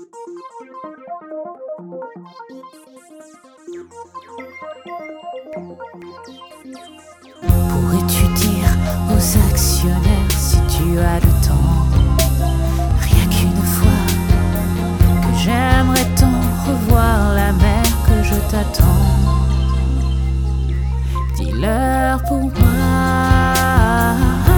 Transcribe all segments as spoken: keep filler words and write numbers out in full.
Pourrais-tu dire aux actionnaires si tu as le temps, rien qu'une fois, que j'aimerais tant revoir la mer, que je t'attends. Dis-leur pour moi,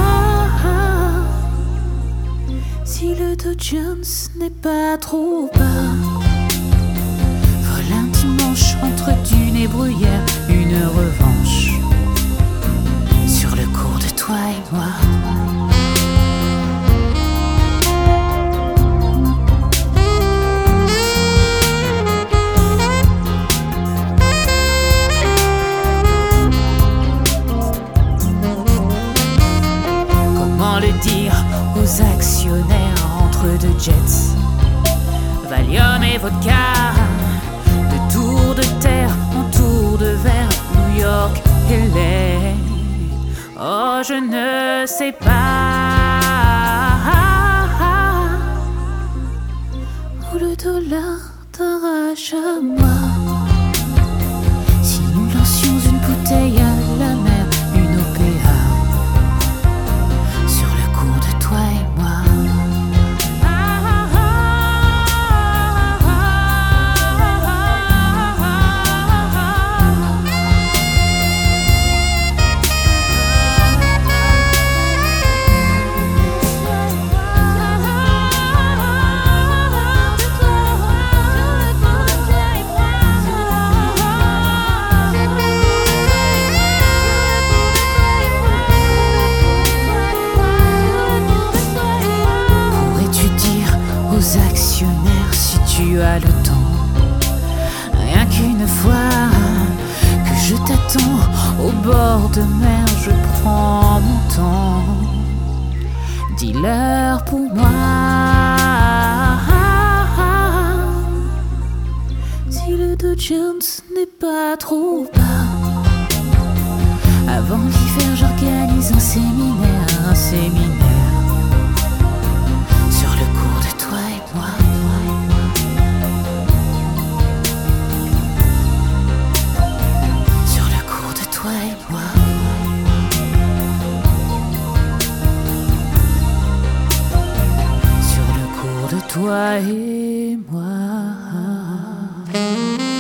si le Dow Jones n'est pas trop bas. Vole un dimanche entre dunes et bruyères, une revanche sur le cours de toi et moi. Comment le dire aux actionnaires entre deux jets, Valium et vodka, de tour de terre en tour de verre, New York, L A. Oh, je ne sais pas où le dollar t'arrache à moi. Si nous lancions une bouteille à la mer, une O P A sur le cours de toi et moi. Actionnaire, si tu as le temps, rien qu'une fois, que je t'attends au bord de mer, je prends mon temps. Dis-leur pour moi, si le Dow Jones n'est pas trop bas. Avant l'hiver, j'organise un séminaire, un séminaire sur le cours de toi et moi. Sur le cours de toi et moi. Sur le cours de toi et moi.